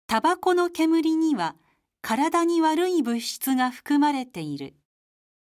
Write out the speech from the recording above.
タバコの煙には体に悪い物質が含まれている。